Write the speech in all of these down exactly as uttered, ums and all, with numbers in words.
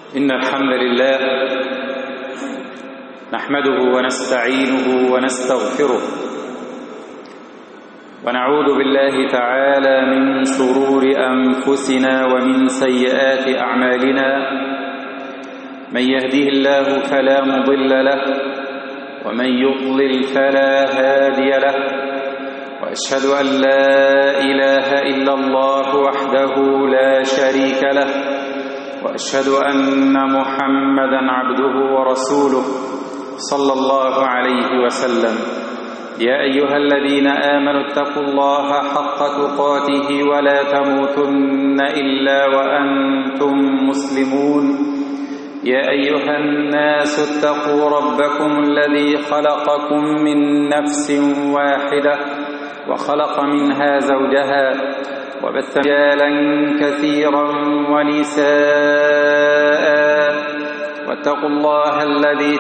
إن الحمد لله نحمده ونستعينه ونستغفره ونعوذ بالله تعالى من شرور أنفسنا ومن سيئات أعمالنا. من يهده الله فلا مضل له ومن يضلل فلا هادي له، وأشهد أن لا إله إلا الله وحده لا شريك له، وأشهد أن محمدًا عبده ورسوله صلى الله عليه وسلم. يا أيها الذين آمنوا اتقوا الله حق تقاته ولا تموتن إلا وأنتم مسلمون. يا أيها الناس اتقوا ربكم الذي خلقكم من نفس واحدة وخلق منها زوجها وبث رجالا كثيرا ونساء، واتقوا الله الذي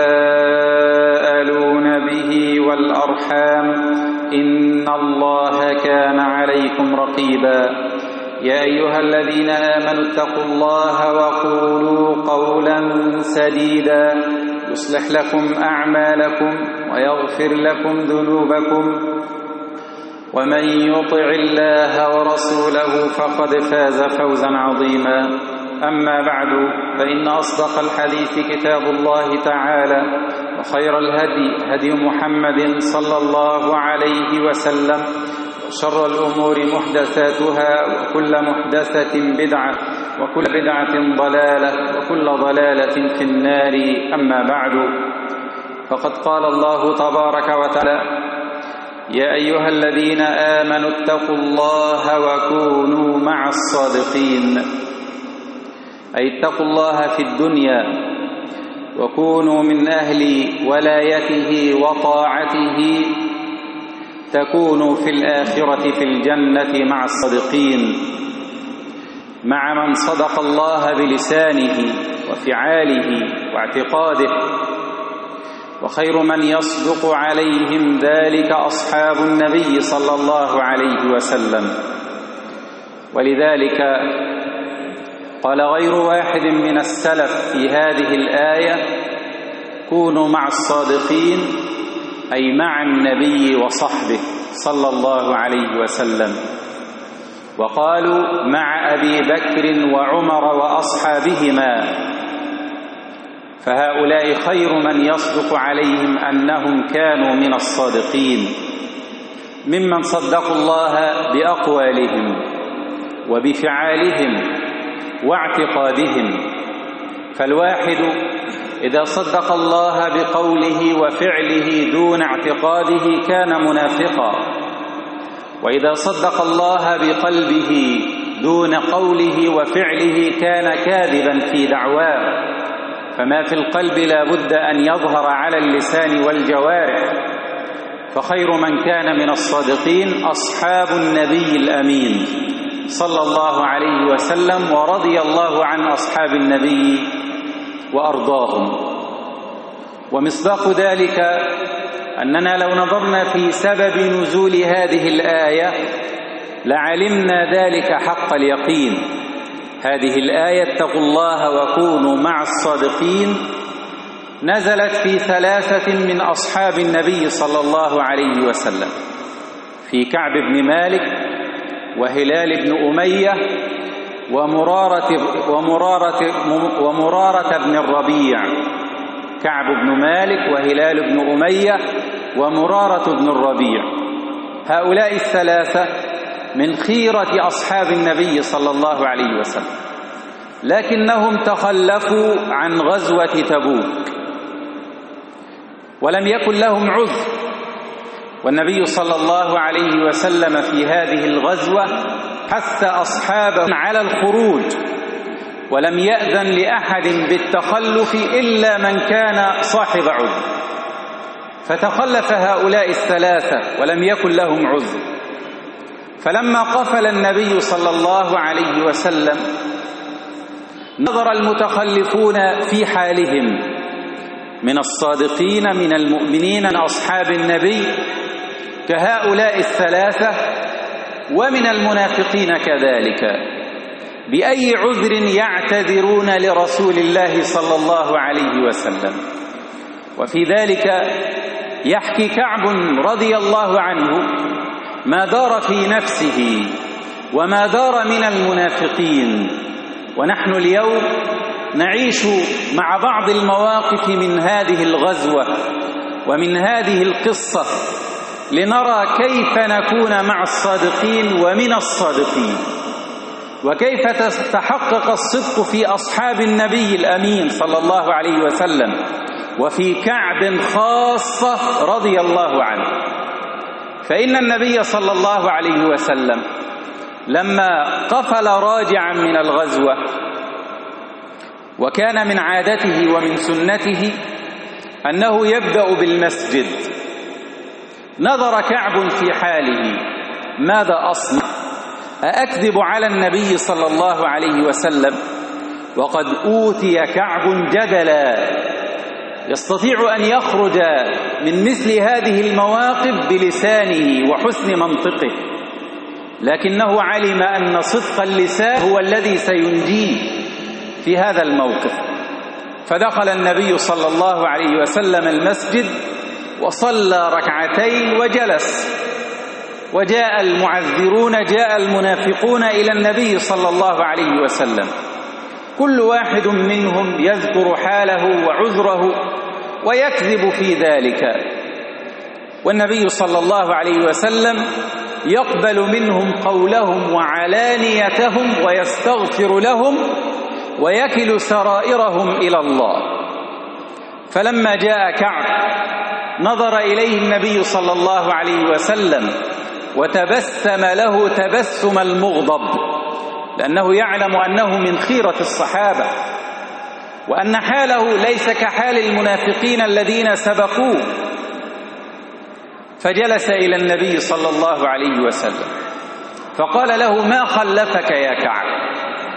تساءلون به والأرحام إن الله كان عليكم رقيبا. يا أيها الذين آمنوا اتقوا الله وقولوا قولا سديدا يصلح لكم أعمالكم ويغفر لكم ذنوبكم، ومن يطع الله ورسوله فقد فاز فوزا عظيما. أما بعد، فإن أصدق الحديث كتاب الله تعالى، وخير الهدي هدي محمد صلى الله عليه وسلم، وشر الأمور محدثاتها، وكل محدثة بدعة، وكل بدعة ضلالة، وكل ضلالة في النار. أما بعد، فقد قال الله تبارك وتعالى: يا أيها الذين آمنوا اتقوا الله وكونوا مع الصادقين، أي اتقوا الله في الدنيا وكونوا من أهل ولايته وطاعته، تكونوا في الآخرة في الجنة مع الصادقين، مع من صدق الله بلسانه وفعاله واعتقاده. وخير من يصدق عليهم ذلك أصحاب النبي صلى الله عليه وسلم. ولذلك قال غير واحد من السلف في هذه الآية: كونوا مع الصادقين، أي مع النبي وصحبه صلى الله عليه وسلم. وقالوا مع أبي بكر وعمر وأصحابهما، فهؤلاء خير من يصدق عليهم أنهم كانوا من الصادقين، ممن صدقوا الله بأقوالهم وبفعالهم واعتقادهم. فالواحد إذا صدق الله بقوله وفعله دون اعتقاده كان منافقا، وإذا صدق الله بقلبه دون قوله وفعله كان كاذبا في دعواه. فما في القلب لا بد أن يظهر على اللسان والجوارح. فخير من كان من الصادقين أصحاب النبي الأمين صلى الله عليه وسلم، ورضي الله عن أصحاب النبي وأرضاهم. ومصداق ذلك أننا لو نظرنا في سبب نزول هذه الآية لعلمنا ذلك حق اليقين. هذه الآية اتقوا الله وكونوا مع الصادقين نزلت في ثلاثة من أصحاب النبي صلى الله عليه وسلم: في كعب بن مالك، وهلال بن أمية، ومرارة, ومرارة, ومرارة بن الربيع. كعب بن مالك وهلال بن أمية ومرارة بن الربيع، هؤلاء الثلاثة من خيرة أصحاب النبي صلى الله عليه وسلم، لكنهم تخلفوا عن غزوة تبوك ولم يكن لهم عذر. والنبي صلى الله عليه وسلم في هذه الغزوة حث أصحابه على الخروج، ولم يأذن لأحد بالتخلف إلا من كان صاحب عذر. فتخلف هؤلاء الثلاثة ولم يكن لهم عذر. فلما قفل النبي صلى الله عليه وسلم نظر المتخلفون في حالهم من الصادقين من المؤمنين من أصحاب النبي كهؤلاء الثلاثة، ومن المنافقين كذلك. بأي عذر يعتذرون لرسول الله صلى الله عليه وسلم. وفي ذلك يحكي كعب رضي الله عنه ما دار في نفسه وما دار من المنافقين، ونحن اليوم نعيش مع بعض المواقف من هذه الغزوة ومن هذه القصة لنرى كيف نكون مع الصادقين ومن الصادقين، وكيف تتحقق الصدق في أصحاب النبي الأمين صلى الله عليه وسلم، وفي كعب خاصة رضي الله عنه. فإن النبي صلى الله عليه وسلم لما قفل راجعا من الغزوة، وكان من عادته ومن سنته أنه يبدأ بالمسجد، نظر كعب في حاله: ماذا أصنع؟ أأكذب على النبي صلى الله عليه وسلم وقد أوتي كعب جدلا يستطيع أن يخرج من مثل هذه المواقف بلسانه وحسن منطقه، لكنه علم أن صدق اللسان هو الذي سينجيه في هذا الموقف. فدخل النبي صلى الله عليه وسلم المسجد وصلى ركعتين وجلس، وجاء المعذرون، جاء المنافقون إلى النبي صلى الله عليه وسلم، كل واحد منهم يذكر حاله وعذره ويكذب في ذلك، والنبي صلى الله عليه وسلم يقبل منهم قولهم وعلانيتهم ويستغفر لهم ويكل سرائرهم إلى الله. فلما جاء كعب نظر إليه النبي صلى الله عليه وسلم وتبسم له تبسم المغضب، لأنه يعلم أنه من خيرة الصحابة، وأن حاله ليس كحال المنافقين الذين سبقوه. فجلس إلى النبي صلى الله عليه وسلم فقال له: ما خلفك يا كعب؟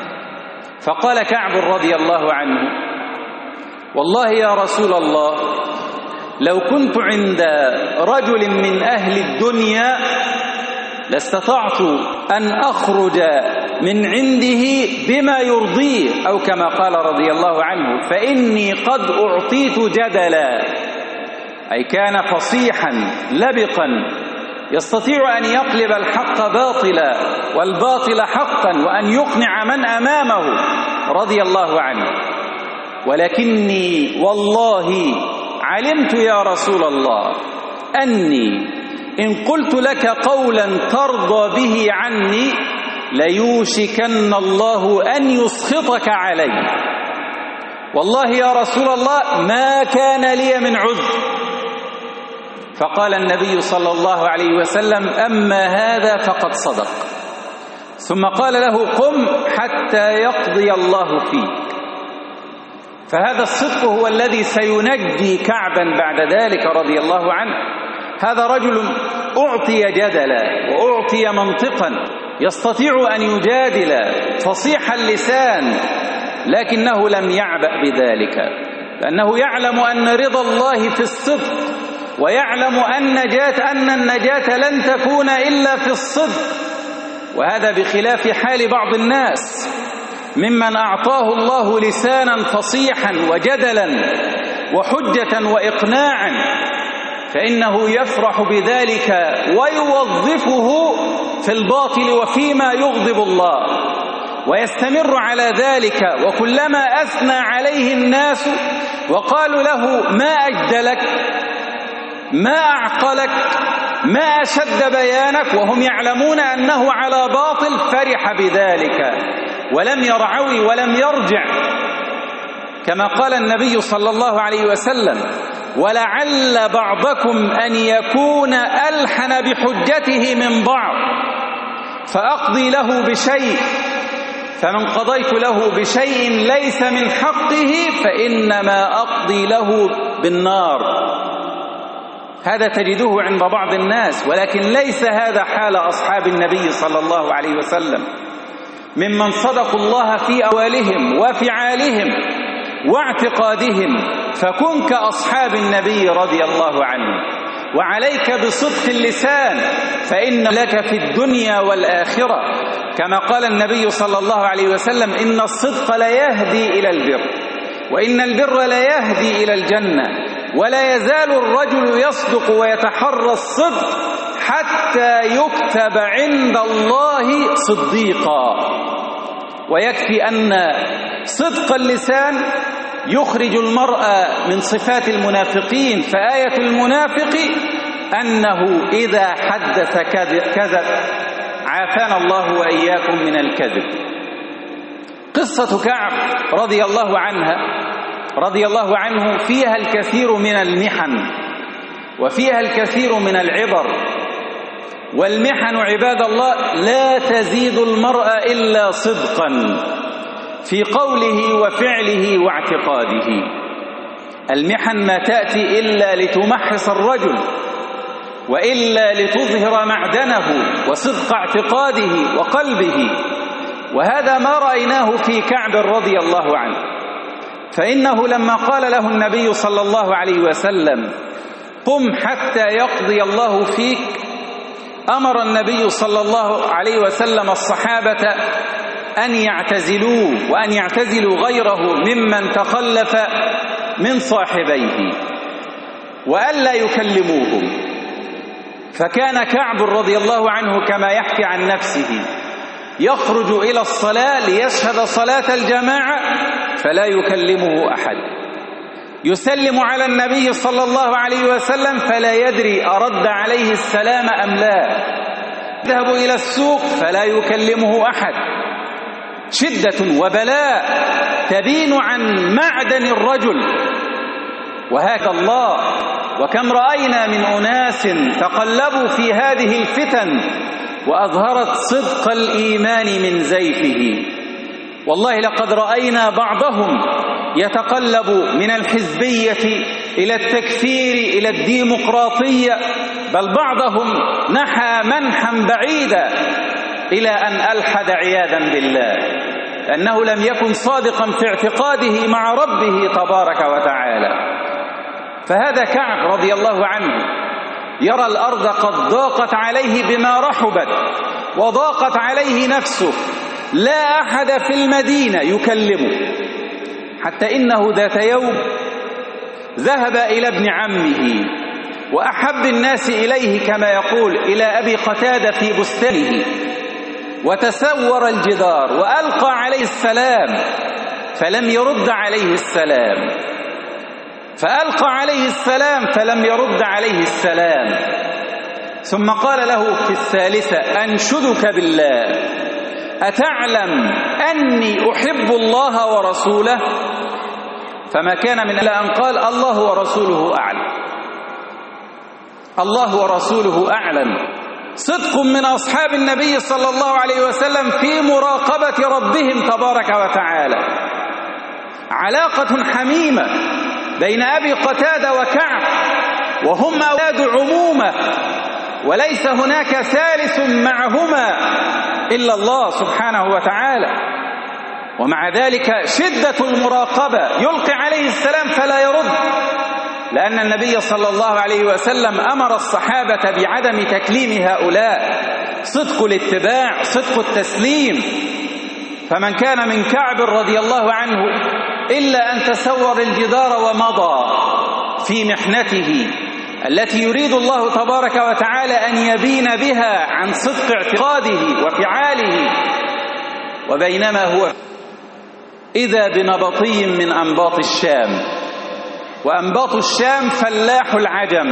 فقال كعب رضي الله عنه: والله يا رسول الله، لو كنت عند رجل من أهل الدنيا لاستطعت أن أخرج من عنده بما يرضيه، أو كما قال رضي الله عنه: فإني قد أعطيت جدلا، أي كان فصيحا لبقا يستطيع أن يقلب الحق باطلا والباطل حقا، وأن يقنع من أمامه رضي الله عنه. ولكني والله علمت يا رسول الله أني إن قلت لك قولا ترضى به عني ليوشكن الله أن يسخطك علي. والله يا رسول الله ما كان لي من عذر. فقال النبي صلى الله عليه وسلم: أما هذا فقد صدق. ثم قال له: قم حتى يقضي الله فيك. فهذا الصدق هو الذي سينجي كعبا بعد ذلك رضي الله عنه. هذا رجل أعطي جدلا وأعطي منطقا، يستطيع أن يجادل، فصيح اللسان، لكنه لم يعبأ بذلك، لأنه يعلم أن رضا الله في الصدق، ويعلم أن نجاة أن النجاة لن تكون إلا في الصدق. وهذا بخلاف حال بعض الناس ممن أعطاه الله لسانا فصيحا وجدلا وحجة وإقناعا، فإنه يفرح بذلك ويوظفه في الباطل وفيما يغضب الله، ويستمر على ذلك. وكلما أثنى عليه الناس وقالوا له: ما أجدلك، ما أعقلك، ما أشد بيانك، وهم يعلمون أنه على باطل، فرح بذلك ولم يرعوي ولم يرجع، كما قال النبي صلى الله عليه وسلم: ولعل بعضكم أن يكون ألحن بحجته من بعض فأقضي له بشيء، فمن قضيت له بشيء ليس من حقه فإنما أقضي له بالنار. هذا تجده عند بعض الناس، ولكن ليس هذا حال أصحاب النبي صلى الله عليه وسلم، ممن صدقوا الله في أقوالهم وفعالهم واعتقادهم. فكن كأصحاب النبي رضي الله عنه، وعليك بصدق اللسان فإن لك في الدنيا والآخرة، كما قال النبي صلى الله عليه وسلم: إن الصدق لا يهدي إلى البر، وإن البر لا يهدي إلى الجنة، ولا يزال الرجل يصدق ويتحرى الصدق حتى يكتب عند الله صديقا. ويكفي أن صدق اللسان يخرج المرء من صفات المنافقين، فآية المنافق أنه إذا حدث كذب، عافانا الله وإياكم من الكذب. قصة كعب رضي الله عنها رضي الله عنه فيها الكثير من المحن وفيها الكثير من العبر، والمحن عباد الله لا تزيد المرء إلا صدقا في قوله وفعله واعتقاده. المحن ما تأتي إلا لتمحص الرجل، وإلا لتظهر معدنه وصدق اعتقاده وقلبه، وهذا ما رأيناه في كعب رضي الله عنه. فإنه لما قال له النبي صلى الله عليه وسلم: قم حتى يقضي الله فيك، أمر النبي صلى الله عليه وسلم الصحابة أن يعتزلوه وأن يعتزلوا غيره ممن تخلف من صاحبيه وألا يكلموهم. فكان كعب رضي الله عنه كما يحكي عن نفسه يخرج إلى الصلاة ليشهد صلاة الجماعة فلا يكلمه أحد، يسلم على النبي صلى الله عليه وسلم فلا يدري أرد عليه السلام أم لا، يذهب إلى السوق فلا يكلمه أحد. شدة وبلاء تبين عن معدن الرجل. وهكذا الله، وكم رأينا من أناس تقلبوا في هذه الفتن وأظهرت صدق الإيمان من زيفه. والله لقد رأينا بعضهم يتقلب من الحزبية إلى التكفير إلى الديمقراطية، بل بعضهم نحى منحا بعيدا إلى أن ألحد عياذا بالله، لأنه لم يكن صادقا في اعتقاده مع ربه تبارك وتعالى. فهذا كعب رضي الله عنه يرى الأرض قد ضاقت عليه بما رحبت وضاقت عليه نفسه، لا أحد في المدينة يكلمه، حتى إنه ذات يوم ذهب إلى ابن عمه وأحب الناس إليه كما يقول إلى أبي قتادة في بستانه، وتسور الجدار وألقى عليه السلام فلم يرد عليه السلام، فألقى عليه السلام فلم يرد عليه السلام، ثم قال له في الثالثة: أنشدك بالله أتعلم أني أحب الله ورسوله؟ فما كان من إلا أن قال: الله ورسوله أعلم، الله ورسوله أعلم. صدق من أصحاب النبي صلى الله عليه وسلم في مراقبة ربهم تبارك وتعالى. علاقة حميمة بين أبي قتادة وكعب، وهم أولاد عمومة، وليس هناك ثالث معهما إلا الله سبحانه وتعالى. ومع ذلك شدة المراقبة، يلقي عليه السلام فلا يرد، لأن النبي صلى الله عليه وسلم أمر الصحابة بعدم تكليم هؤلاء، صدق الاتباع، صدق التسليم. فمن كان من كعب رضي الله عنه إلا أن تسور الجدار ومضى في محنته التي يريد الله تبارك وتعالى أن يبين بها عن صدق اعتقاده وفعاله، وبينما هو إذا بنبطي من أنباط الشام، وأنباط الشام فلاح العجم،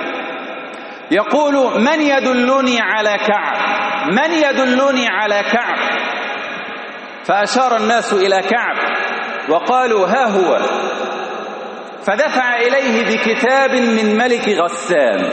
يقول: من يدلني على كعب؟ من يدلني على كعب؟ فأشار الناس إلى كعب وقالوا: ها هو. فدفع إليه بكتاب من ملك غسان،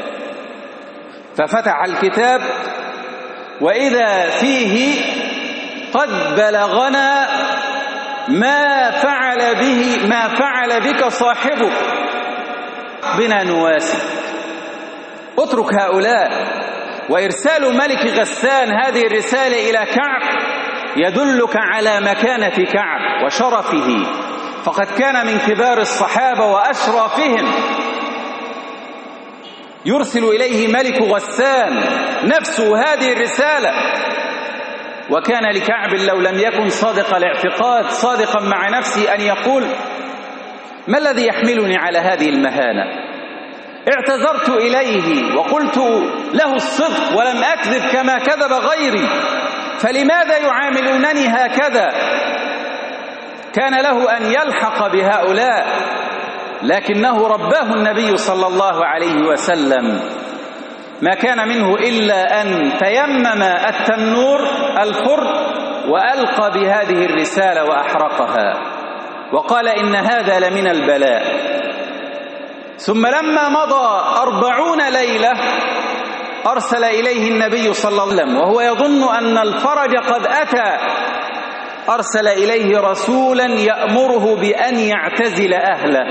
ففتح الكتاب وإذا فيه: قد بلغنا ما فعل به ما فعل بك صاحبك، بنا نواسي. اترك هؤلاء. وإرسال ملك غسان هذه الرسالة إلى كعب يدلك على مكانة كعب وشرفه، فقد كان من كبار الصحابة وأشرافهم. يرسل إليه ملك غسان نفسه هذه الرسالة. وكان لكعب لو لم يكن صادق الاعتقاد صادقا مع نفسه أن يقول: ما الذي يحملني على هذه المهانة؟ اعتذرت إليه وقلت له الصدق ولم أكذب كما كذب غيري، فلماذا يعاملونني هكذا؟ كان له أن يلحق بهؤلاء، لكنه رباه النبي صلى الله عليه وسلم، ما كان منه إلا أن تيمم التنور الفرن وألقى بهذه الرسالة وأحرقها وقال: إن هذا لمن البلاء. ثم لما مضى أربعون ليلة أرسل إليه النبي صلى الله عليه وسلم وهو يظن أن الفرج قد أتى، أرسل إليه رسولا يأمره بأن يعتزل أهله،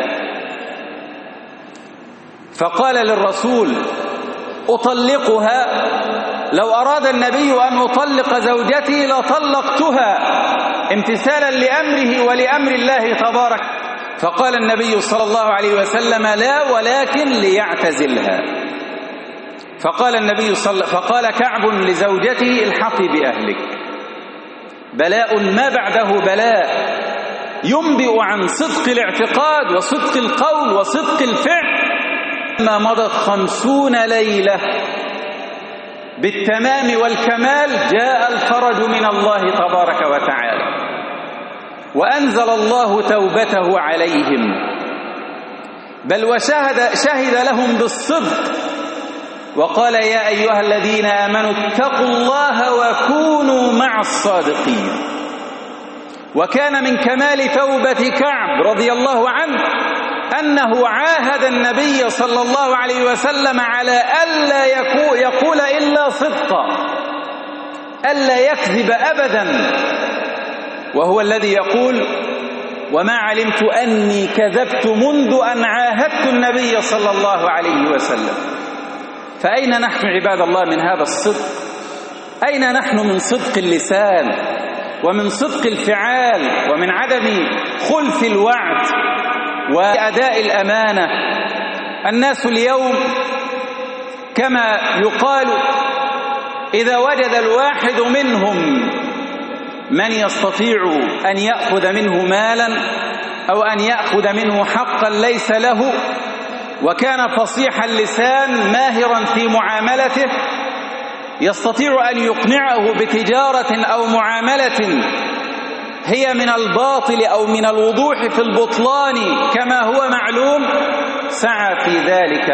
فقال للرسول: أطلقها؟ لو أراد النبي أن أطلق زوجتي لطلقتها امتثالا لأمره ولأمر الله تبارك. فقال النبي صلى الله عليه وسلم: لا، ولكن ليعتزلها. فقال النبي صلى فقال كعب لزوجته: الحقي بأهلك. بلاء ما بعده بلاء ينبئ عن صدق الاعتقاد وصدق القول وصدق الفعل. لما مضت خمسون ليلة بالتمام والكمال جاء الفرج من الله تبارك وتعالى، وأنزل الله توبته عليهم، بل وشهد شهد لهم بالصدق وقال: يا أيها الذين آمنوا اتقوا الله وكونوا مع الصادقين. وكان من كمال توبة كعب رضي الله عنه أنه عاهد النبي صلى الله عليه وسلم على ألا يقول إلا صدقا، ألا يكذب أبدا، وهو الذي يقول: وما علمت أني كذبت منذ أن عاهدت النبي صلى الله عليه وسلم. فأين نحن عباد الله من هذا الصدق؟ أين نحن من صدق اللسان ومن صدق الفعال ومن عدم خلف الوعد وأداء الأمانة؟ الناس اليوم كما يقال إذا وجد الواحد منهم من يستطيع أن يأخذ منه مالا أو أن يأخذ منه حقا ليس له، وكان فصيح اللسان ماهرا في معاملته، يستطيع أن يقنعه بتجارة أو معاملة هي من الباطل أو من الوضوح في البطلان كما هو معلوم، سعى في ذلك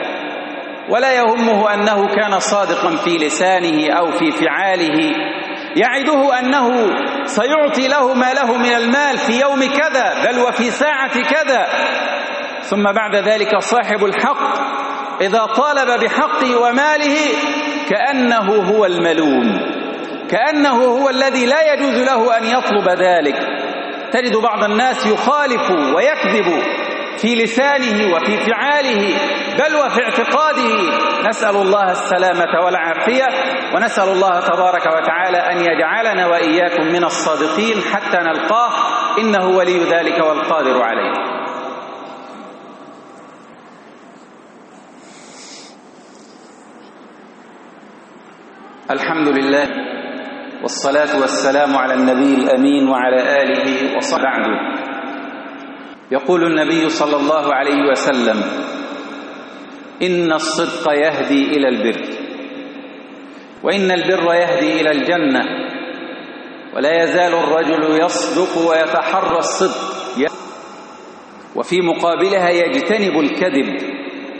ولا يهمه أنه كان صادقا في لسانه أو في فعاله، يعده أنه سيعطي له ما له من المال في يوم كذا بل وفي ساعة كذا، ثم بعد ذلك صاحب الحق إذا طالب بحقه وماله كأنه هو الملوم، كأنه هو الذي لا يجوز له أن يطلب ذلك. تجد بعض الناس يخالف ويكذب في لسانه وفي فعاله بل وفي اعتقاده، نسأل الله السلامة والعافية، ونسأل الله تبارك وتعالى أن يجعلنا وإياكم من الصادقين حتى نلقاه، إنه ولي ذلك والقادر عليه. الحمد لله والصلاة والسلام على النبي الأمين وعلى آله وصحبه. بعد، يقول النبي صلى الله عليه وسلم: إن الصدق يهدي إلى البر، وإن البر يهدي إلى الجنة، ولا يزال الرجل يصدق ويتحرى الصدق، وفي مقابلها يجتنب الكذب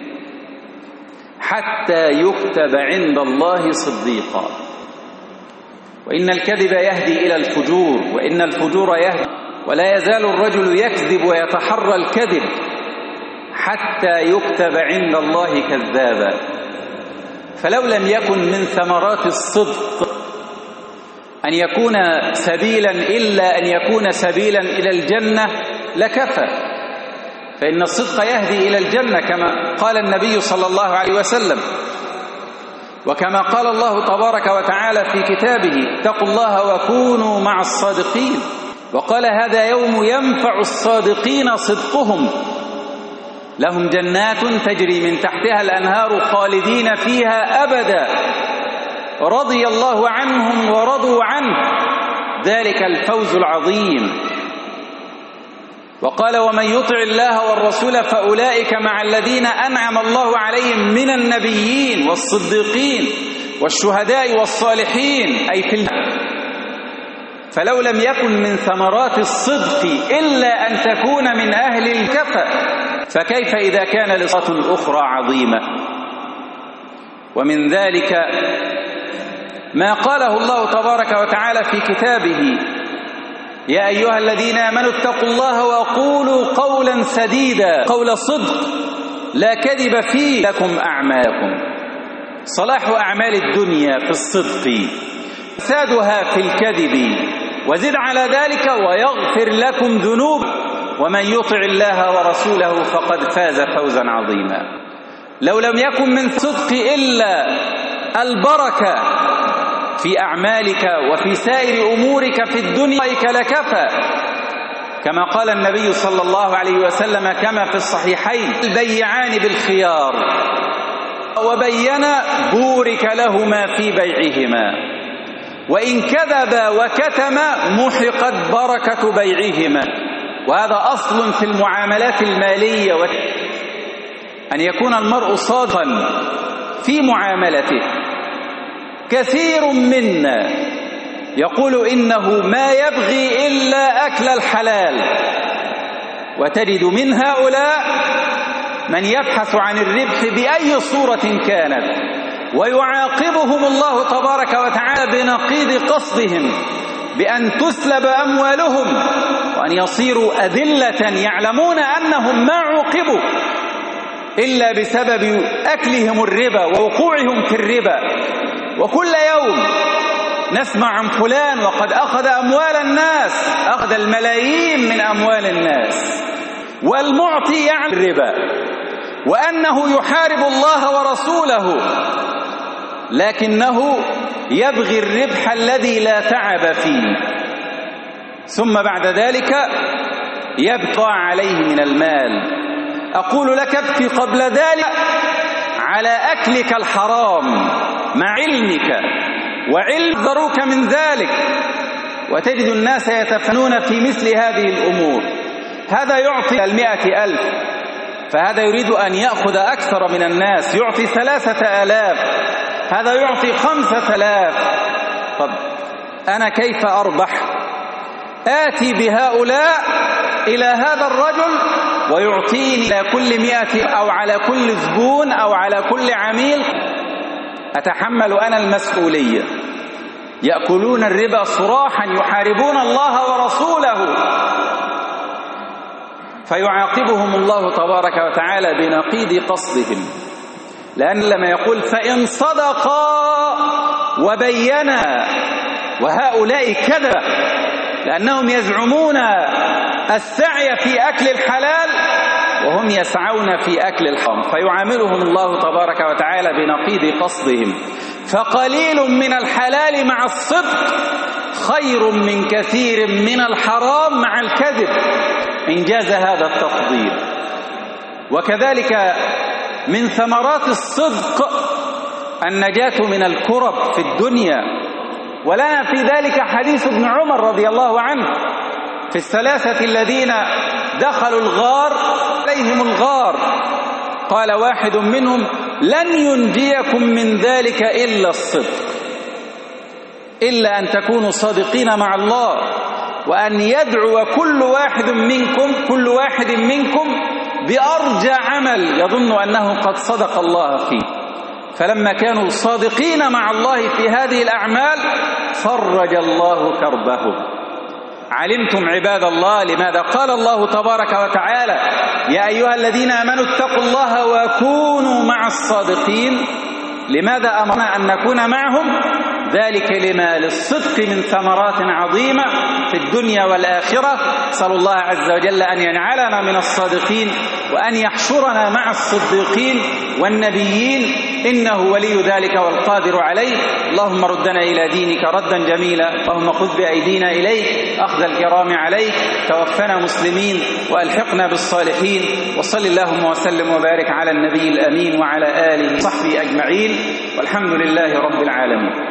حتى يكتب عند الله صديقا. وإن الكذب يهدي إلى الفجور، وإن الفجور يهدي، ولا يزال الرجل يكذب ويتحرى الكذب حتى يكتب عند الله كذابا. فلو لم يكن من ثمرات الصدق أن يكون سبيلا إلا أن يكون سبيلا إلى الجنة لكفى، فإن الصدق يهدي إلى الجنة كما قال النبي صلى الله عليه وسلم، وكما قال الله تبارك وتعالى في كتابه: اتقوا الله وكونوا مع الصادقين. وقال: هذا يوم ينفع الصادقين صدقهم. لهم جنات تجري من تحتها الأنهار خالدين فيها أبدا رضي الله عنهم ورضوا عنه ذلك الفوز العظيم. وقال ومن يطع الله والرسول فأولئك مع الذين أنعم الله عليهم من النبيين والصديقين والشهداء والصالحين أي في الجنة. فلو لم يكن من ثمرات الصدق إلا أن تكون من أهل الكفى فكيف إذا كان لصفة أخرى عظيمة. ومن ذلك ما قاله الله تبارك وتعالى في كتابه يا أيها الذين آمنوا اتقوا الله وقولوا قولا سديدا قول صدق لا كذب فيه لكم أعمالكم. صلاح أعمال الدنيا في الصدق فسادها في الكذب وزد على ذلك ويغفر لكم ذنوب ومن يطع الله ورسوله فقد فاز فوزا عظيما. لو لم يكن من صدق إلا البركة في أعمالك وفي سائر أمورك في الدنيا لكفى كما قال النبي صلى الله عليه وسلم كما في الصحيحين البيعان بالخيار وبين بورك لهما في بيعهما وإن كذبا وكتما محقت بركة بيعهما. وهذا أصل في المعاملات المالية أن يكون المرء صادقا في معاملته. كثير منا يقول إنه ما يبغي إلا أكل الحلال وتجد من هؤلاء من يبحث عن الربح بأي صورة كانت ويعاقبهم الله تبارك وتعالى بنقيض قصدهم بأن تسلب أموالهم وأن يصيروا أذلة يعلمون أنهم ما عوقبوا إلا بسبب أكلهم الربا ووقوعهم في الربا. وكل يوم نسمع عن فلان وقد أخذ أموال الناس أخذ الملايين من أموال الناس والمعطي يعلم الربا وأنه يحارب الله ورسوله لكنه يبغي الربح الذي لا تعب فيه ثم بعد ذلك يبقى عليه من المال. أقول لك ابكي قبل ذلك على أكلك الحرام مع علمك وعلم ضروك من ذلك وتجد الناس يتفنون في مثل هذه الأمور. هذا يعطي المئة ألف فهذا يريد أن يأخذ أكثر من الناس يعطي ثلاثة آلاف هذا يعطي خمسة آلاف. طب أنا كيف أربح؟ آتي بهؤلاء إلى هذا الرجل ويعطيني على كل مئة أو على كل زبون أو على كل عميل أتحمل أنا المسؤولية. يأكلون الربا صراحا يحاربون الله ورسوله فيعاقبهم الله تبارك وتعالى بنقيض قصدهم. لأن لما يقول فإن صدقا وبينا وهؤلاء كذب لأنهم يزعمون السعي في أكل الحلال وهم يسعون في أكل الحرام فيعاملهم الله تبارك وتعالى بنقيض قصدهم. فقليل من الحلال مع الصدق خير من كثير من الحرام مع الكذب إن جاز هذا التفضيل. وكذلك من ثمرات الصدق النجاة من الكرب في الدنيا. ولنا في ذلك حديث ابن عمر رضي الله عنه في الثلاثة الذين دخلوا الغار عليهم الغار قال واحد منهم لن ينجيكم من ذلك إلا الصدق إلا أن تكونوا صادقين مع الله وأن يدعو كل واحد منكم كل واحد منكم بأرجى عمل يظن أنه قد صدق الله فيه. فلما كانوا صادقين مع الله في هذه الأعمال فرج الله كربهم. علمتم عباد الله لماذا قال الله تبارك وتعالى يا أيها الذين آمنوا اتقوا الله وكونوا مع الصادقين؟ لماذا أمرنا أن نكون معهم؟ ذلك لما للصدق من ثمرات عظيمة في الدنيا والآخرة. أسأل الله عز وجل أن يجعلنا من الصادقين وأن يحشرنا مع الصديقين والنبيين إنه ولي ذلك والقادر عليه. اللهم ردنا إلى دينك ردا جميلا، اللهم خذ بأيدينا إليك أخذ الكرام عليك، توفنا مسلمين وألحقنا بالصالحين. وصل اللهم وسلم وبارك على النبي الأمين وعلى آله وصحبه أجمعين، والحمد لله رب العالمين.